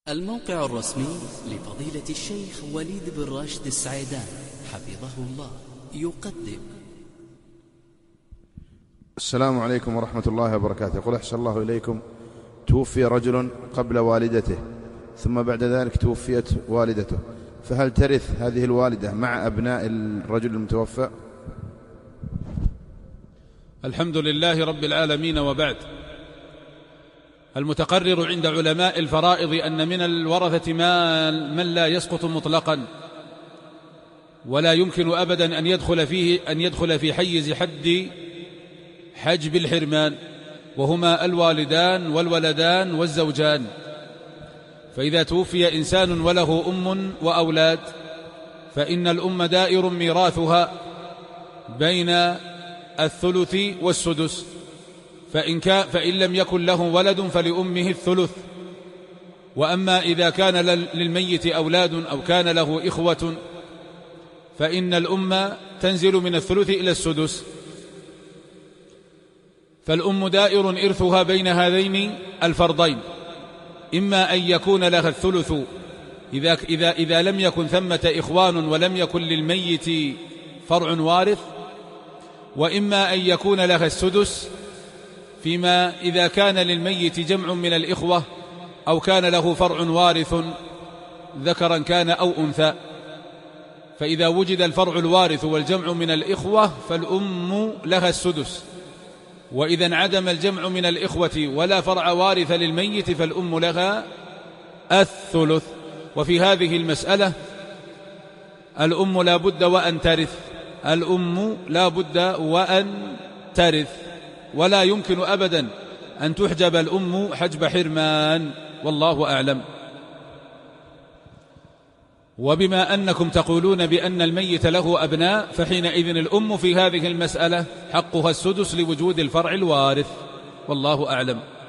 الموقع الرسمي لفضيلة الشيخ وليد بن راشد السعيدان حفظه الله يقدم. السلام عليكم ورحمة الله وبركاته. يقول أحسن الله إليكم، توفي رجل قبل والدته ثم بعد ذلك توفيت والدته، فهل ترث هذه الوالدة مع أبناء الرجل المتوفى؟ الحمد لله رب العالمين، وبعد. المتقرر عند علماء الفرائض أن من الورثة من لا يسقط مطلقا ولا يمكن أبدا أن يدخل في حيز حد حجب الحرمان، وهما الوالدان والولدان والزوجان. فإذا توفي إنسان وله أم وأولاد فإن الأم دائر ميراثها بين الثلث والسدس، فإن لم يكن له ولد فلأمه الثلث. وأما إذا كان للميت أولاد أو كان له إخوة فإن الأم تنزل من الثلث إلى السدس. فالأم دائر إرثها بين هذين الفرضين، إما أن يكون لها الثلث إذا لم يكن ثمة إخوان ولم يكن للميت فرع وارث، وإما أن يكون لها السدس فيما إذا كان للميت جمع من الإخوة أو كان له فرع وارث ذكرا كان أو أنثى. فإذا وجد الفرع الوارث والجمع من الإخوة فالأم لها السدس، وإذا انعدم الجمع من الإخوة ولا فرع وارث للميت فالأم لها الثلث. وفي هذه المسألة الأم لا بد وأن ترث، الأم لا بد وأن ترث، ولا يمكن أبدا أن تحجب الأم حجب حرمان، والله أعلم. وبما أنكم تقولون بأن الميت له أبناء فحينئذ الأم في هذه المسألة حقها السدس لوجود الفرع الوارث، والله أعلم.